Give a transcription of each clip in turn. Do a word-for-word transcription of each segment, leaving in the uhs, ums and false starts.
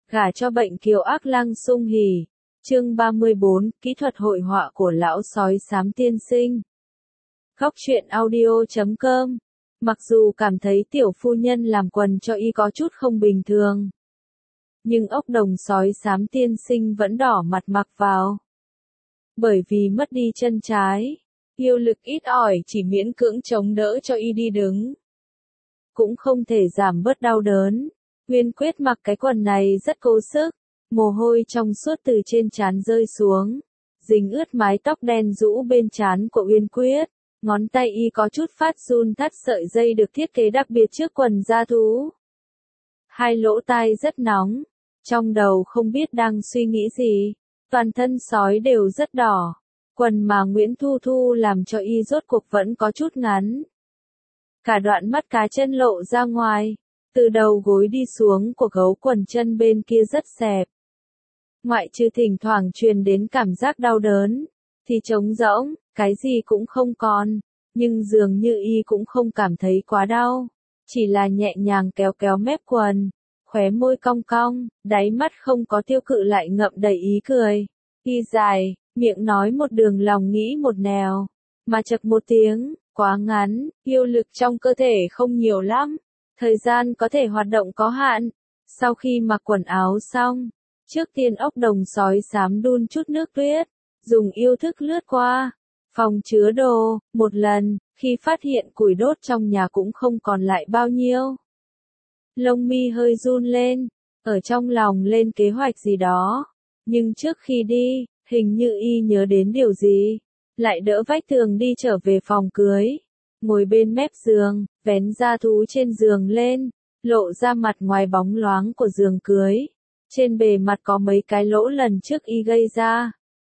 Gả cho bệnh kiều ác lăng sung hỉ. Chương ba mươi bốn, kỹ thuật hội họa của lão sói xám tiên sinh. Góc truyện audio chấm com. Mặc dù cảm thấy tiểu phu nhân làm quần cho y có chút không bình thường, nhưng ốc đồng sói xám tiên sinh vẫn đỏ mặt mặc vào. Bởi vì mất đi chân trái, yêu lực ít ỏi chỉ miễn cưỡng chống đỡ cho y đi đứng, cũng không thể giảm bớt đau đớn. Uyên Quyết mặc cái quần này rất cố sức, mồ hôi trong suốt từ trên trán rơi xuống, dính ướt mái tóc đen rũ bên trán của Uyên Quyết. Ngón tay y có chút phát run thắt sợi dây được thiết kế đặc biệt trước quần da thú. Hai lỗ tai rất nóng, trong đầu không biết đang suy nghĩ gì, toàn thân sói đều rất đỏ. Quần mà Nguyễn Thu Thu làm cho y rốt cuộc vẫn có chút ngắn. Cả đoạn mắt cá chân lộ ra ngoài, từ đầu gối đi xuống của gấu quần chân bên kia rất xẹp. Ngoại trừ thỉnh thoảng truyền đến cảm giác đau đớn, thì trống rỗng, cái gì cũng không còn, nhưng dường như y cũng không cảm thấy quá đau, chỉ là nhẹ nhàng kéo kéo mép quần, khóe môi cong cong, đáy mắt không có tiêu cự lại ngậm đầy ý cười. Y dài, miệng nói một đường lòng nghĩ một nẻo, mà chật một tiếng, quá ngắn, yêu lực trong cơ thể không nhiều lắm, thời gian có thể hoạt động có hạn. Sau khi mặc quần áo xong, trước tiên ốc đồng sói xám đun chút nước tuyết, dùng yêu thức lướt qua phòng chứa đồ, một lần, khi phát hiện củi đốt trong nhà cũng không còn lại bao nhiêu. Lông mi hơi run lên, ở trong lòng lên kế hoạch gì đó, nhưng trước khi đi, hình như y nhớ đến điều gì, lại đỡ vách tường đi trở về phòng cưới, ngồi bên mép giường, vén da thú trên giường lên, lộ ra mặt ngoài bóng loáng của giường cưới, trên bề mặt có mấy cái lỗ lần trước y gây ra.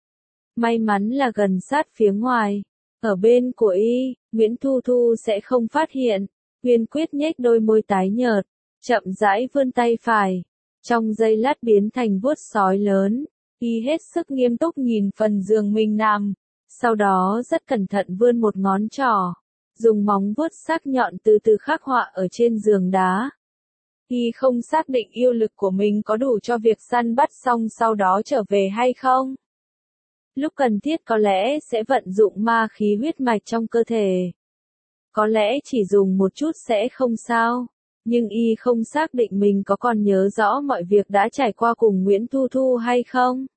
May mắn là gần sát phía ngoài, ở bên của y, Nguyễn Thu Thu sẽ không phát hiện. Uyên Quyết nhếch đôi môi tái nhợt, chậm rãi vươn tay phải, trong giây lát biến thành vuốt sói lớn, y hết sức nghiêm túc nhìn phần giường mình nằm, sau đó rất cẩn thận vươn một ngón trỏ, dùng móng vuốt sắc nhọn từ từ khắc họa ở trên giường đá. Y không xác định yêu lực của mình có đủ cho việc săn bắt xong sau đó trở về hay không. Lúc cần thiết có lẽ sẽ vận dụng ma khí huyết mạch trong cơ thể. Có lẽ chỉ dùng một chút sẽ không sao, nhưng y không xác định mình có còn nhớ rõ mọi việc đã trải qua cùng Nguyễn Thu Thu hay không.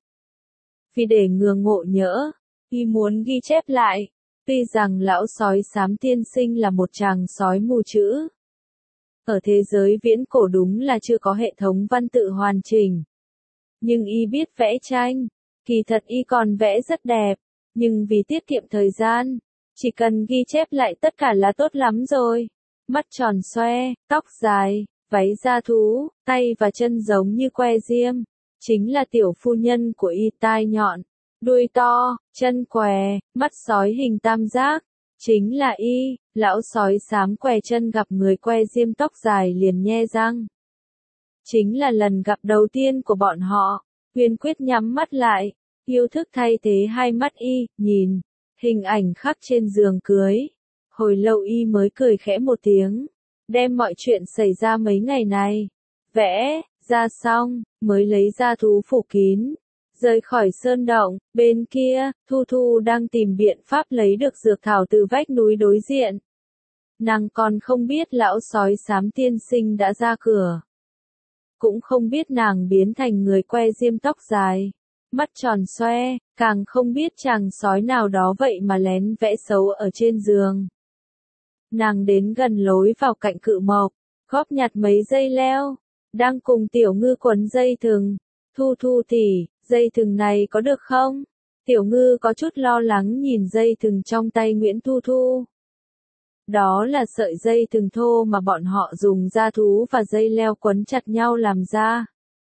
Vì để ngừa ngộ nhỡ, y muốn ghi chép lại, tuy rằng lão sói xám tiên sinh là một chàng sói mù chữ. Ở thế giới viễn cổ đúng là chưa có hệ thống văn tự hoàn chỉnh. Nhưng y biết vẽ tranh. Kỳ thật y còn vẽ rất đẹp, nhưng vì tiết kiệm thời gian, chỉ cần ghi chép lại tất cả là tốt lắm rồi. Mắt tròn xoe, tóc dài, váy da thú, tay và chân giống như que diêm, chính là tiểu phu nhân của y. Tai nhọn, đuôi to, chân què, mắt sói hình tam giác, chính là y. Lão sói xám què chân gặp người que diêm tóc dài liền nhe răng. Chính là lần gặp đầu tiên của bọn họ. Uyên Quyết nhắm mắt lại, yêu thức thay thế hai mắt y, nhìn hình ảnh khắc trên giường cưới. Hồi lâu y mới cười khẽ một tiếng, đem mọi chuyện xảy ra mấy ngày này vẽ ra xong, mới lấy ra thú phủ kín, rời khỏi sơn động. Bên kia, Thu Thu đang tìm biện pháp lấy được dược thảo từ vách núi đối diện. Nàng còn không biết lão sói xám tiên sinh đã ra cửa, cũng không biết nàng biến thành người que diêm tóc dài, mắt tròn xoe, càng không biết chàng sói nào đó vậy mà lén vẽ xấu ở trên giường. Nàng đến gần lối vào cạnh cự mộc, góp nhặt mấy dây leo, đang cùng Tiểu Ngư quấn dây thừng. Thu Thu tỉ, dây thừng này có được không? Tiểu Ngư có chút lo lắng nhìn dây thừng trong tay Nguyễn Thu Thu. Đó là sợi dây thừng thô mà bọn họ dùng da thú và dây leo quấn chặt nhau làm ra.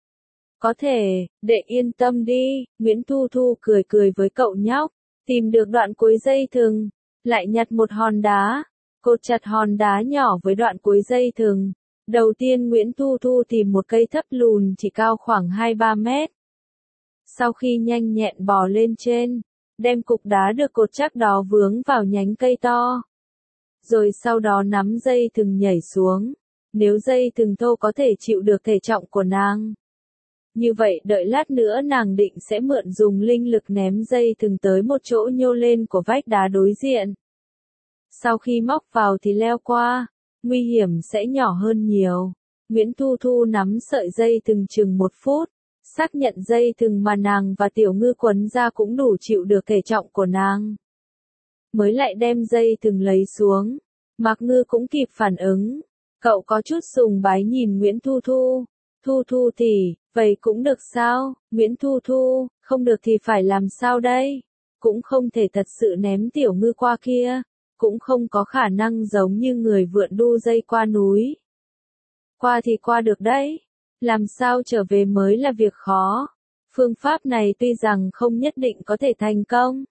Có thể, đệ yên tâm đi, Nguyễn Thu Thu cười cười với cậu nhóc, tìm được đoạn cuối dây thừng, lại nhặt một hòn đá, cột chặt hòn đá nhỏ với đoạn cuối dây thừng. Đầu tiên Nguyễn Thu Thu tìm một cây thấp lùn chỉ cao khoảng hai ba mét. Sau khi nhanh nhẹn bò lên trên, đem cục đá được cột chắc đó vướng vào nhánh cây to. Rồi sau đó nắm dây thừng nhảy xuống, nếu dây thừng thô có thể chịu được thể trọng của nàng. Như vậy đợi lát nữa nàng định sẽ mượn dùng linh lực ném dây thừng tới một chỗ nhô lên của vách đá đối diện. Sau khi móc vào thì leo qua, nguy hiểm sẽ nhỏ hơn nhiều. Nguyễn Thu Thu nắm sợi dây thừng chừng một phút, xác nhận dây thừng mà nàng và Tiểu Ngư quấn ra cũng đủ chịu được thể trọng của nàng. Mới lại đem dây thừng lấy xuống, Mạc Ngư cũng kịp phản ứng. Cậu có chút sùng bái nhìn Nguyễn Thu Thu. Thu Thu tỷ, vậy cũng được sao? Nguyễn Thu Thu, không được thì phải làm sao đây? Cũng không thể thật sự ném Tiểu Ngư qua kia, cũng không có khả năng giống như người vượn đu dây qua núi. Qua thì qua được đấy, làm sao trở về mới là việc khó. Phương pháp này tuy rằng không nhất định có thể thành công,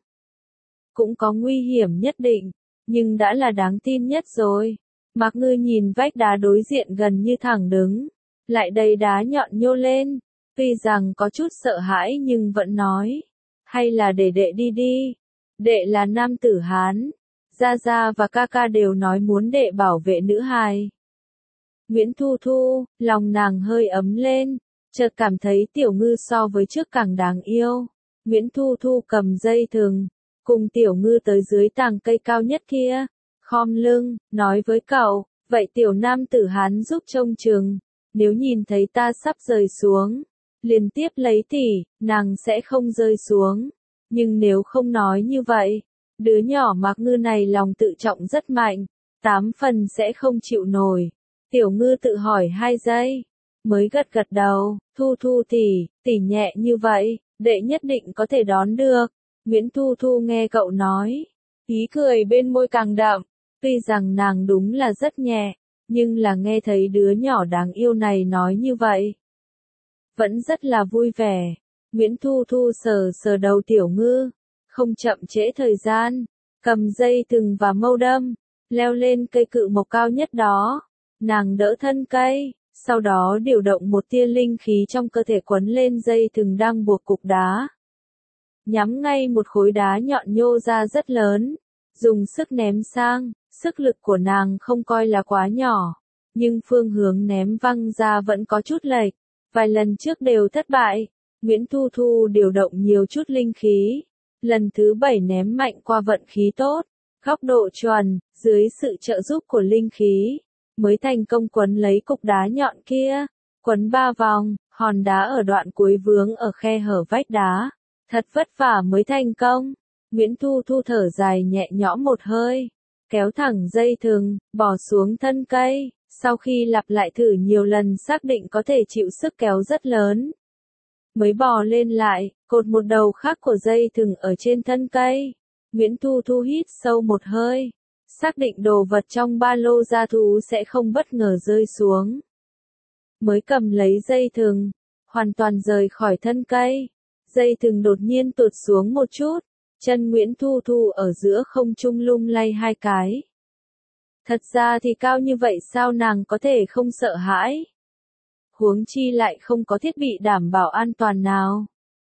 cũng có nguy hiểm nhất định, nhưng đã là đáng tin nhất rồi. Mạc Ngư nhìn vách đá đối diện gần như thẳng đứng, lại đầy đá nhọn nhô lên, tuy rằng có chút sợ hãi nhưng vẫn nói, hay là để đệ đi đi. Đệ là nam tử Hán, Gia Gia và ca ca đều nói muốn đệ bảo vệ nữ hài. Nguyễn Thu Thu, lòng nàng hơi ấm lên, chợt cảm thấy Tiểu Ngư so với trước càng đáng yêu. Nguyễn Thu Thu cầm dây thừng, cùng Tiểu Ngư tới dưới tàng cây cao nhất kia, khom lưng, nói với cậu, vậy tiểu nam tử Hán giúp trông chừng, nếu nhìn thấy ta sắp rơi xuống, liền tiếp lấy tỷ, nàng sẽ không rơi xuống. Nhưng nếu không nói như vậy, đứa nhỏ Mạc Ngư này lòng tự trọng rất mạnh, tám phần sẽ không chịu nổi. Tiểu Ngư tự hỏi hai giây, mới gật gật đầu, Thu Thu tỷ, tỷ nhẹ như vậy, đệ nhất định có thể đón được. Nguyễn Thu Thu nghe cậu nói, ý cười bên môi càng đậm, tuy rằng nàng đúng là rất nhẹ, nhưng là nghe thấy đứa nhỏ đáng yêu này nói như vậy, vẫn rất là vui vẻ. Nguyễn Thu Thu sờ sờ đầu Tiểu Ngư, không chậm trễ thời gian, cầm dây thừng và mâu đâm, leo lên cây cự mộc cao nhất đó. Nàng đỡ thân cây, sau đó điều động một tia linh khí trong cơ thể quấn lên dây thừng đang buộc cục đá. Nhắm ngay một khối đá nhọn nhô ra rất lớn, dùng sức ném sang, sức lực của nàng không coi là quá nhỏ, nhưng phương hướng ném văng ra vẫn có chút lệch, vài lần trước đều thất bại. Nguyễn Thu Thu điều động nhiều chút linh khí, lần thứ bảy ném mạnh qua vận khí tốt, góc độ chuẩn, dưới sự trợ giúp của linh khí, mới thành công quấn lấy cục đá nhọn kia, quấn ba vòng, hòn đá ở đoạn cuối vướng ở khe hở vách đá, thật vất vả mới thành công. Nguyễn Thu Thu thở dài nhẹ nhõm một hơi, kéo thẳng dây thừng, bỏ xuống thân cây, sau khi lặp lại thử nhiều lần xác định có thể chịu sức kéo rất lớn, mới bò lên lại, cột một đầu khác của dây thừng ở trên thân cây. Nguyễn Thu Thu hít sâu một hơi, xác định đồ vật trong ba lô gia thú sẽ không bất ngờ rơi xuống, mới cầm lấy dây thừng, hoàn toàn rời khỏi thân cây. Dây thừng đột nhiên tụt xuống một chút, chân Nguyễn Thu Thu ở giữa không trung lung lay hai cái. Thật ra thì cao như vậy sao nàng có thể không sợ hãi? Huống chi lại không có thiết bị đảm bảo an toàn nào.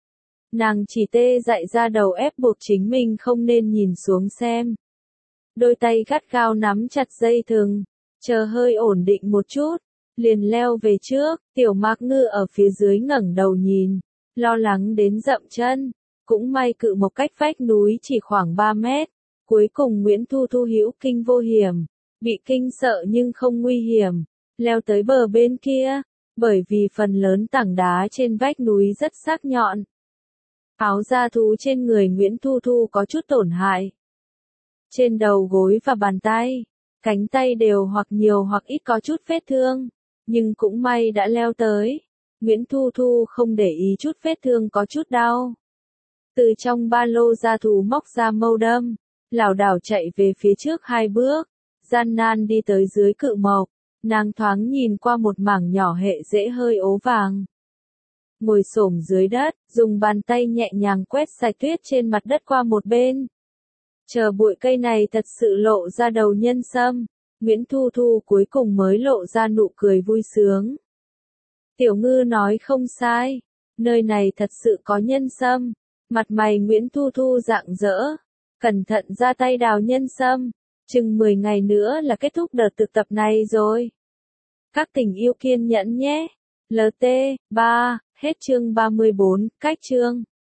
Nàng chỉ tê dại ra đầu ép buộc chính mình không nên nhìn xuống xem. Đôi tay gắt gao nắm chặt dây thừng, chờ hơi ổn định một chút, liền leo về trước. Tiểu Mạc Ngư ở phía dưới ngẩng đầu nhìn, lo lắng đến dậm chân. Cũng may cự một cách vách núi chỉ khoảng ba mét. Cuối cùng Nguyễn Thu Thu hữu kinh vô hiểm, bị kinh sợ nhưng không nguy hiểm, leo tới bờ bên kia, bởi vì phần lớn tảng đá trên vách núi rất sắc nhọn. Áo da thú trên người Nguyễn Thu Thu có chút tổn hại. Trên đầu gối và bàn tay, cánh tay đều hoặc nhiều hoặc ít có chút vết thương, nhưng cũng may đã leo tới. Nguyễn Thu Thu không để ý chút vết thương có chút đau. Từ trong ba lô da thú móc ra mâu đâm, lảo đảo chạy về phía trước hai bước, gian nan đi tới dưới cự mộc, nàng thoáng nhìn qua một mảng nhỏ hệ rễ hơi ố vàng. Ngồi xổm dưới đất, dùng bàn tay nhẹ nhàng quét sạch tuyết trên mặt đất qua một bên. Chờ bụi cây này thật sự lộ ra đầu nhân sâm, Nguyễn Thu Thu cuối cùng mới lộ ra nụ cười vui sướng. Tiểu Ngư nói không sai, nơi này thật sự có nhân sâm. Mặt mày Nguyễn Thu Thu rạng rỡ, cẩn thận ra tay đào nhân sâm, chừng mười ngày nữa là kết thúc đợt thực tập này rồi. Các tình yêu kiên nhẫn nhé. lờ tê ba Hết chương ba mươi bốn, cách chương.